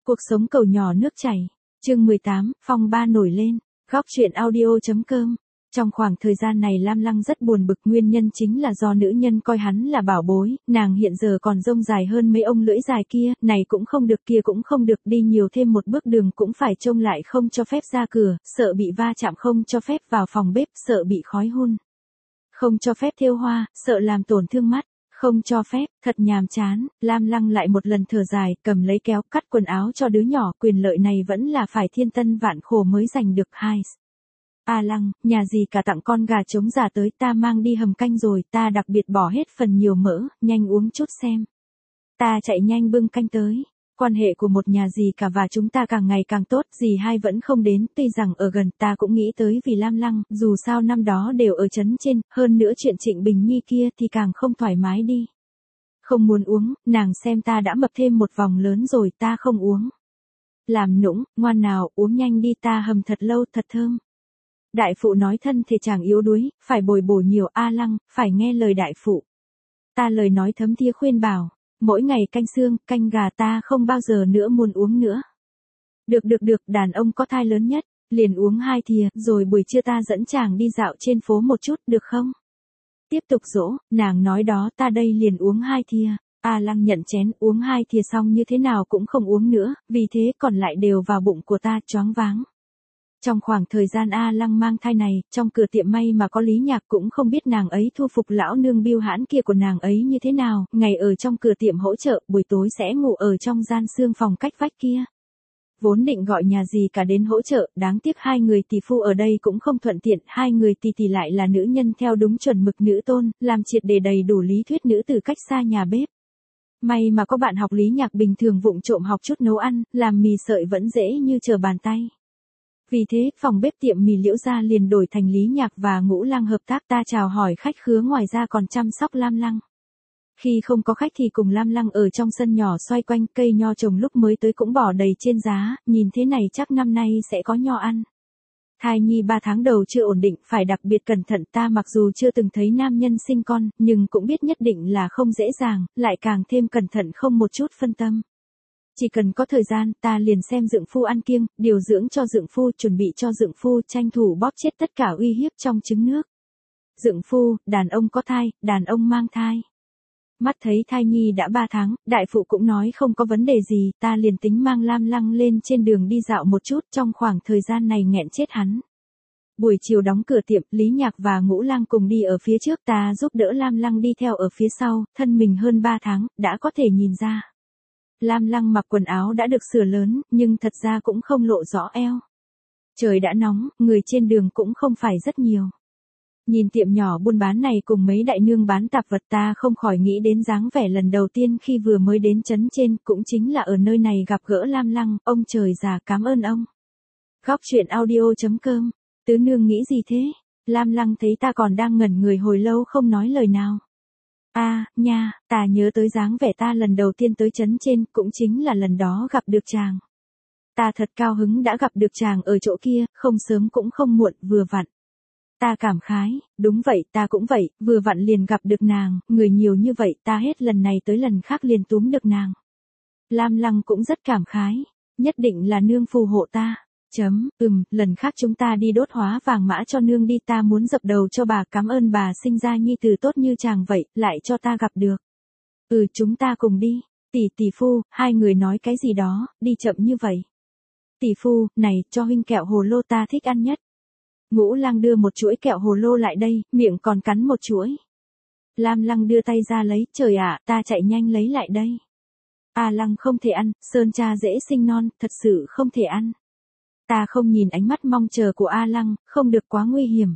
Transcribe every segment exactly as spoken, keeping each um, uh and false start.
Cuộc sống cầu nhỏ nước chảy. Chương mười tám, phong ba nổi lên. Góc truyện audio.com. Trong khoảng thời gian này Lam Lăng rất buồn bực, nguyên nhân chính là do nữ nhân coi hắn là bảo bối, nàng hiện giờ còn rông dài hơn mấy ông lưỡi dài kia, này cũng không được kia cũng không được, đi nhiều thêm một bước đường cũng phải trông lại không cho phép ra cửa, sợ bị va chạm không cho phép vào phòng bếp, sợ bị khói hun. Không cho phép thêu hoa, sợ làm tổn thương mắt. Không cho phép, thật nhàm chán. Lam Lăng lại một lần thở dài, cầm lấy kéo cắt quần áo cho đứa nhỏ, quyền lợi này vẫn là phải thiên tân vạn khổ mới giành được. Hai. A Lăng, nhà gì cả tặng con gà trống già tới, ta mang đi hầm canh rồi, ta đặc biệt bỏ hết phần nhiều mỡ, nhanh uống chút xem. Ta chạy nhanh bưng canh tới. Quan hệ của một nhà gì cả và chúng ta càng ngày càng tốt, dì hai vẫn không đến, tuy rằng ở gần ta cũng nghĩ tới vì Lam Lăng, dù sao năm đó đều ở trấn trên, hơn nữa chuyện Trịnh Bình Nhi kia thì càng không thoải mái đi. Không muốn uống, nàng xem ta đã mập thêm một vòng lớn rồi, ta không uống. Làm nũng, ngoan nào, uống nhanh đi, ta hầm thật lâu, thật thơm. Đại phụ nói thân thể chàng yếu đuối, phải bồi bổ nhiều. A Lăng, phải nghe lời đại phụ. Ta lời nói thấm thía khuyên bảo. Mỗi ngày canh xương, canh gà ta không bao giờ nữa muốn uống nữa. Được được được, đàn ông có thai lớn nhất, liền uống hai thìa, rồi buổi trưa ta dẫn chàng đi dạo trên phố một chút, được không? Tiếp tục dỗ, nàng nói đó, ta đây liền uống hai thìa. A Lăng nhận chén, uống hai thìa xong như thế nào cũng không uống nữa, vì thế còn lại đều vào bụng của ta, choáng váng. Trong khoảng thời gian A Lăng mang thai này, trong cửa tiệm may mà có Lý Nhạc, cũng không biết nàng ấy thu phục lão nương biêu hãn kia của nàng ấy như thế nào, ngày ở trong cửa tiệm hỗ trợ, buổi tối sẽ ngủ ở trong gian xương phòng cách vách kia. Vốn định gọi nhà gì cả đến hỗ trợ, đáng tiếc hai người tỷ phu ở đây cũng không thuận tiện, hai người tỷ tỷ lại là nữ nhân theo đúng chuẩn mực nữ tôn, làm triệt để đầy đủ lý thuyết nữ từ cách xa nhà bếp. May mà có bạn học Lý Nhạc bình thường vụng trộm học chút nấu ăn, làm mì sợi vẫn dễ như trở bàn tay. Vì thế, phòng bếp tiệm mì Liễu gia liền đổi thành Lý Nhạc và Ngũ Lăng hợp tác, ta chào hỏi khách khứa, ngoài ra còn chăm sóc Lam Lăng. Khi không có khách thì cùng Lam Lăng ở trong sân nhỏ xoay quanh, cây nho trồng lúc mới tới cũng bỏ đầy trên giá, nhìn thế này chắc năm nay sẽ có nho ăn. Thai nhi ba tháng đầu chưa ổn định, phải đặc biệt cẩn thận, ta mặc dù chưa từng thấy nam nhân sinh con, nhưng cũng biết nhất định là không dễ dàng, lại càng thêm cẩn thận không một chút phân tâm. Chỉ cần có thời gian, ta liền xem dượng phu ăn kiêng, điều dưỡng cho dượng phu, chuẩn bị cho dượng phu, tranh thủ bóp chết tất cả uy hiếp trong trứng nước. Dượng phu, đàn ông có thai, đàn ông mang thai. Mắt thấy thai nhi đã ba tháng, đại phụ cũng nói không có vấn đề gì, ta liền tính mang Lam Lăng lên trên đường đi dạo một chút, trong khoảng thời gian này nghẹn chết hắn. Buổi chiều đóng cửa tiệm, Lý Nhạc và Ngũ Lang cùng đi ở phía trước, ta giúp đỡ Lam Lăng đi theo ở phía sau, thân mình hơn ba tháng, đã có thể nhìn ra. Lam Lăng mặc quần áo đã được sửa lớn, nhưng thật ra cũng không lộ rõ eo. Trời đã nóng, người trên đường cũng không phải rất nhiều. Nhìn tiệm nhỏ buôn bán này cùng mấy đại nương bán tạp vật, ta không khỏi nghĩ đến dáng vẻ lần đầu tiên khi vừa mới đến trấn trên, cũng chính là ở nơi này gặp gỡ Lam Lăng. Ông trời già, cảm ơn ông. Góc truyện audio.com. Tứ nương nghĩ gì thế? Lam Lăng thấy ta còn đang ngẩn người hồi lâu không nói lời nào. A, à, nha, ta nhớ tới dáng vẻ ta lần đầu tiên tới trấn trên, cũng chính là lần đó gặp được chàng. Ta thật cao hứng đã gặp được chàng ở chỗ kia, không sớm cũng không muộn, vừa vặn. Ta cảm khái, đúng vậy, ta cũng vậy, vừa vặn liền gặp được nàng, người nhiều như vậy, ta hết lần này tới lần khác liền túm được nàng. Lam Lăng cũng rất cảm khái, nhất định là nương phù hộ ta. Chấm, ừm, lần khác chúng ta đi đốt hóa vàng mã cho nương đi, ta muốn dập đầu cho bà, cảm ơn bà sinh ra nhi tử tốt như chàng vậy, lại cho ta gặp được. Ừ, chúng ta cùng đi. Tỷ tỷ phu, hai người nói cái gì đó, đi chậm như vậy. Tỷ phu, này, cho huynh kẹo hồ lô, ta thích ăn nhất. Ngũ Lang đưa một chuỗi kẹo hồ lô lại đây, miệng còn cắn một chuỗi. Lam Lăng đưa tay ra lấy, trời ạ, ta chạy nhanh lấy lại đây. A Lăng không thể ăn, sơn cha dễ sinh non, thật sự không thể ăn. Ta không nhìn ánh mắt mong chờ của A Lăng, không được quá nguy hiểm.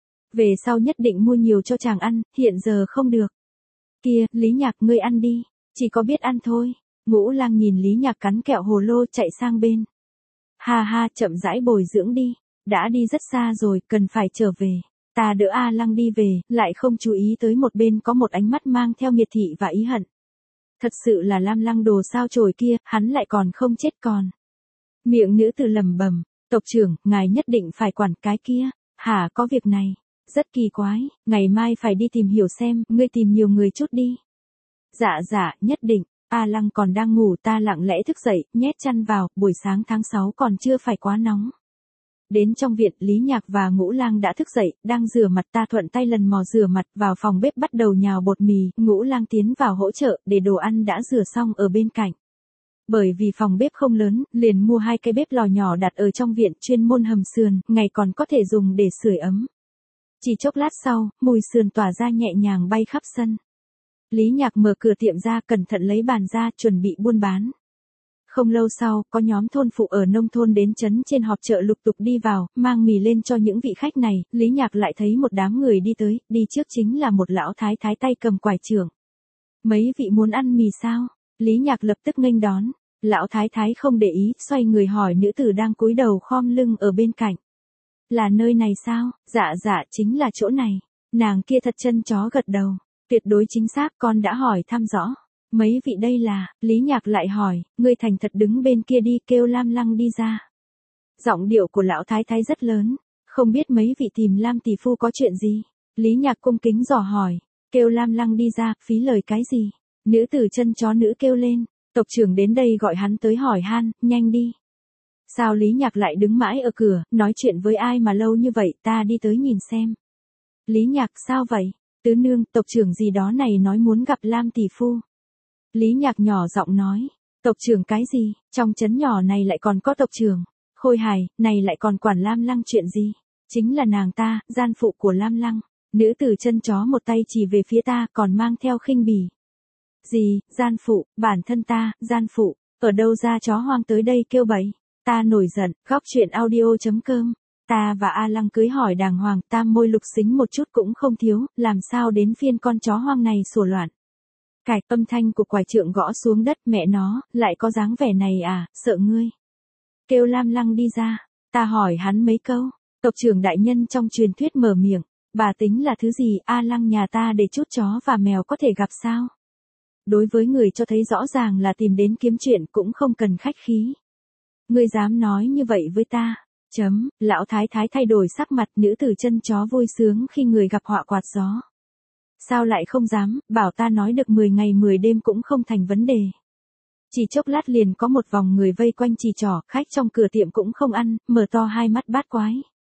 Về sau nhất định mua nhiều cho chàng ăn, hiện giờ không được. Kia, Lý Nhạc, ngươi ăn đi, chỉ có biết ăn thôi. Ngũ Lang nhìn Lý Nhạc cắn kẹo hồ lô chạy sang bên. Ha ha, chậm rãi bồi dưỡng đi, đã đi rất xa rồi, cần phải trở về. Ta đỡ A Lăng đi về, lại không chú ý tới một bên có một ánh mắt mang theo miệt thị và ý hận. Thật sự là Lam Lăng đồ sao chổi kia, hắn lại còn không chết còn. Miệng nữ tử lẩm bẩm, tộc trưởng, ngài nhất định phải quản cái kia. Hả, có việc này, rất kỳ quái, ngày mai phải đi tìm hiểu xem, ngươi tìm nhiều người chút đi. Dạ dạ, nhất định. A Lăng còn đang ngủ, ta lặng lẽ thức dậy, nhét chăn vào, buổi sáng tháng sáu còn chưa phải quá nóng. Đến trong viện, Lý Nhạc và Ngũ Lang đã thức dậy, đang rửa mặt, ta thuận tay lần mò rửa mặt, vào phòng bếp bắt đầu nhào bột mì, Ngũ Lang tiến vào hỗ trợ, để đồ ăn đã rửa xong ở bên cạnh. Bởi vì phòng bếp không lớn, liền mua hai cái bếp lò nhỏ đặt ở trong viện, chuyên môn hầm sườn, ngày còn có thể dùng để sưởi ấm. Chỉ chốc lát sau, mùi sườn tỏa ra nhẹ nhàng bay khắp sân. Lý Nhạc mở cửa tiệm ra, cẩn thận lấy bàn ra, chuẩn bị buôn bán. Không lâu sau, có nhóm thôn phụ ở nông thôn đến trấn trên họp chợ lục tục đi vào, mang mì lên cho những vị khách này. Lý Nhạc lại thấy một đám người đi tới, đi trước chính là một lão thái thái tay cầm quải chưởng. Mấy vị muốn ăn mì sao? Lý Nhạc lập tức nghênh đón. Lão thái thái không để ý, xoay người hỏi nữ tử đang cúi đầu khom lưng ở bên cạnh. Là nơi này sao? Dạ dạ, chính là chỗ này. Nàng kia thật chân chó gật đầu. Tuyệt đối chính xác, con đã hỏi thăm rõ. Mấy vị đây là, Lý Nhạc lại hỏi, ngươi thành thật đứng bên kia đi, kêu Lam Lăng đi ra. Giọng điệu của lão thái thái rất lớn, không biết mấy vị tìm Lam tỷ phu có chuyện gì. Lý Nhạc cung kính dò hỏi, kêu Lam Lăng đi ra, phí lời cái gì? Nữ tử chân chó nữ kêu lên, tộc trưởng đến đây gọi hắn tới hỏi han, nhanh đi. Sao Lý Nhạc lại đứng mãi ở cửa, nói chuyện với ai mà lâu như vậy, ta đi tới nhìn xem. Lý Nhạc, sao vậy? Tứ nương, tộc trưởng gì đó này nói muốn gặp Lam tỷ phu. Lý Nhạc nhỏ giọng nói, tộc trưởng cái gì, trong trấn nhỏ này lại còn có tộc trưởng. Khôi hài, này lại còn quản Lam Lăng chuyện gì? Chính là nàng ta, gian phụ của Lam Lăng. Nữ tử chân chó một tay chỉ về phía ta, còn mang theo khinh bỉ. Gì, gian phụ, bản thân ta, gian phụ, ở đâu ra chó hoang tới đây kêu bậy. Ta nổi giận, góc truyện audio chấm com. Ta và A Lăng cưới hỏi đàng hoàng, tam môi lục xính một chút cũng không thiếu, làm sao đến phiên con chó hoang này sủa loạn. Cạch, âm thanh của quải trượng gõ xuống đất, mẹ nó, lại có dáng vẻ này à, sợ ngươi. Kêu Lam Lăng đi ra, ta hỏi hắn mấy câu, tộc trưởng đại nhân trong truyền thuyết mở miệng, bà tính là thứ gì, A Lăng nhà ta để chút chó và mèo có thể gặp sao? Đối với người cho thấy rõ ràng là tìm đến kiếm chuyện cũng không cần khách khí. Ngươi dám nói như vậy với ta? Chấm, lão thái thái thay đổi sắc mặt, nữ tử chân chó vui sướng khi người gặp họa quạt gió. Sao lại không dám, bảo ta nói được mười ngày mười đêm cũng không thành vấn đề. Chỉ chốc lát liền có một vòng người vây quanh chỉ trỏ, khách trong cửa tiệm cũng không ăn, mở to hai mắt bát quái.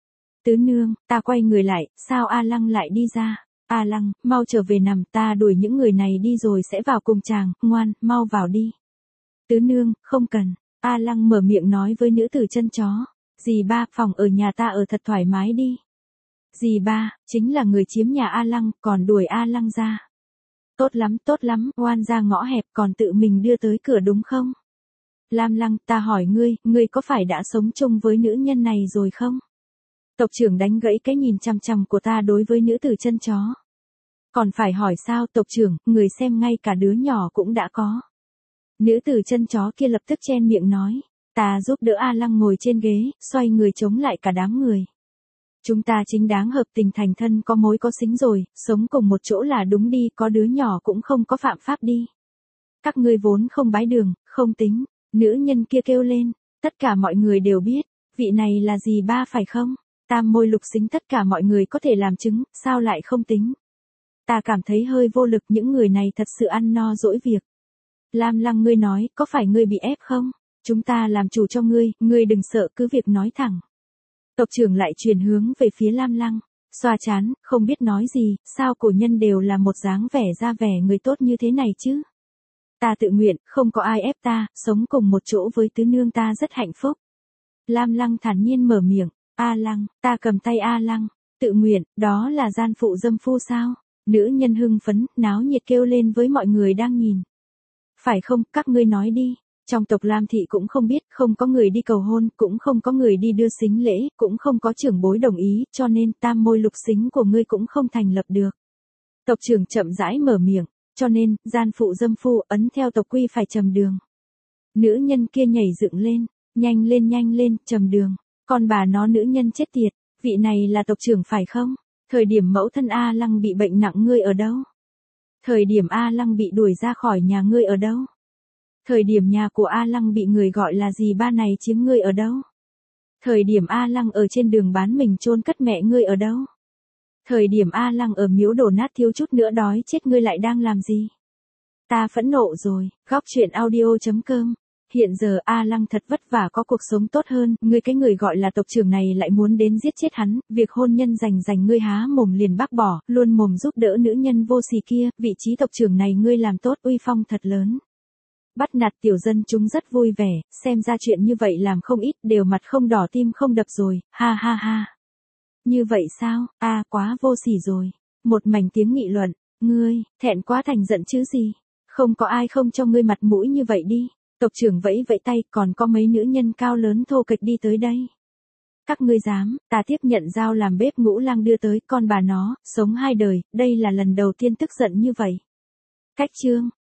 Tứ nương, ta quay người lại, sao A Lăng lại đi ra? A Lăng, mau trở về nằm, ta đuổi những người này đi rồi sẽ vào cùng chàng, ngoan, mau vào đi. Tứ nương, không cần. A Lăng mở miệng nói với nữ tử chân chó. Dì ba, phòng ở nhà ta ở thật thoải mái đi. Dì ba, chính là người chiếm nhà A Lăng, còn đuổi A Lăng ra. Tốt lắm, tốt lắm, oan ra ngõ hẹp còn tự mình đưa tới cửa đúng không? Lam Lăng, ta hỏi ngươi, ngươi có phải đã sống chung với nữ nhân này rồi không? Tộc trưởng đánh gãy cái nhìn chằm chằm của ta đối với nữ tử chân chó. Còn phải hỏi sao, tộc trưởng, người xem ngay cả đứa nhỏ cũng đã có. Nữ tử chân chó kia lập tức chen miệng nói. Ta giúp đỡ A Lăng ngồi trên ghế, xoay người chống lại cả đám người. Chúng ta chính đáng hợp tình thành thân, có mối có xính rồi, sống cùng một chỗ là đúng đi, có đứa nhỏ cũng không có phạm pháp đi. Các ngươi vốn không bái đường, không tính. Nữ nhân kia kêu lên, tất cả mọi người đều biết, vị này là dì ba phải không? Tam môi lục xính tất cả mọi người có thể làm chứng, sao lại không tính? Ta cảm thấy hơi vô lực, những người này thật sự ăn no dỗi việc. Lam Lăng, ngươi nói, có phải ngươi bị ép không? Chúng ta làm chủ cho ngươi, ngươi đừng sợ, cứ việc nói thẳng. Tộc trưởng lại chuyển hướng về phía Lam Lăng, xoa chán, không biết nói gì, sao cổ nhân đều là một dáng vẻ ra vẻ người tốt như thế này chứ? Ta tự nguyện, không có ai ép ta, sống cùng một chỗ với tứ nương ta rất hạnh phúc. Lam Lăng thản nhiên mở miệng, A Lăng, ta cầm tay A Lăng, tự nguyện, đó là gian phụ dâm phu sao? Nữ nhân hưng phấn, náo nhiệt kêu lên với mọi người đang nhìn. Phải không, các ngươi nói đi. Trong tộc Lam thị cũng không biết, không có người đi cầu hôn, cũng không có người đi đưa sính lễ, cũng không có trưởng bối đồng ý, cho nên tam môi lục xính của ngươi cũng không thành lập được. Tộc trưởng chậm rãi mở miệng, cho nên, gian phụ dâm phu ấn theo tộc quy phải trầm đường. Nữ nhân kia nhảy dựng lên, nhanh lên nhanh lên, trầm đường. Con bà nó nữ nhân chết tiệt, vị này là tộc trưởng phải không? Thời điểm mẫu thân A Lăng bị bệnh nặng ngươi ở đâu? Thời điểm A Lăng bị đuổi ra khỏi nhà ngươi ở đâu? Thời điểm nhà của A Lăng bị người gọi là dì ba này chiếm ngươi ở đâu? Thời điểm A Lăng ở trên đường bán mình chôn cất mẹ ngươi ở đâu? Thời điểm A Lăng ở miếu đổ nát thiếu chút nữa đói chết ngươi lại đang làm gì? Ta phẫn nộ rồi, góc chuyện audio.com. Hiện giờ A Lăng thật vất vả có cuộc sống tốt hơn, ngươi cái người gọi là tộc trưởng này lại muốn đến giết chết hắn, việc hôn nhân rành rành ngươi há mồm liền bác bỏ, luôn mồm giúp đỡ nữ nhân vô sỉ kia, vị trí tộc trưởng này ngươi làm tốt, uy phong thật lớn. Bắt nạt tiểu dân chúng rất vui vẻ, xem ra chuyện như vậy làm không ít, đều mặt không đỏ tim không đập rồi, ha ha ha. Như vậy sao, a à, quá vô sỉ rồi. Một mảnh tiếng nghị luận, ngươi, thẹn quá thành giận chứ gì. Không có ai không cho ngươi mặt mũi như vậy đi. Tộc trưởng vẫy vẫy tay, còn có mấy nữ nhân cao lớn thô kệch đi tới đây. Các ngươi dám, ta tiếp nhận giao làm bếp Ngũ Lang đưa tới, con bà nó, sống hai đời, đây là lần đầu tiên tức giận như vậy. Cách chương,